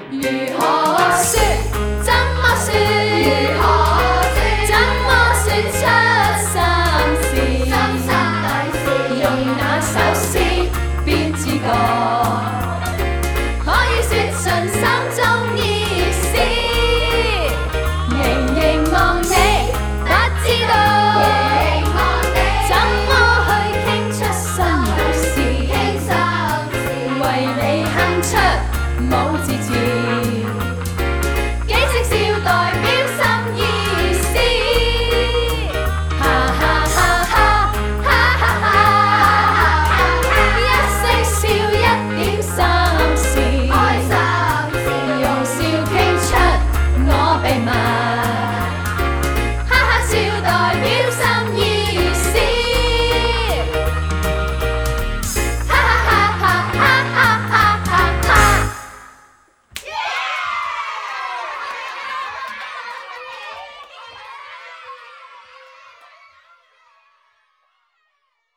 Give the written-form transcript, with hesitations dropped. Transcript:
如何說？怎麼說？如何說？怎麼說出心事？深深底事，用那首詩便自覺，可以說盡心中意思。凝凝望你，不知道怎麼去傾出心裏事，為你哼出舞字詞。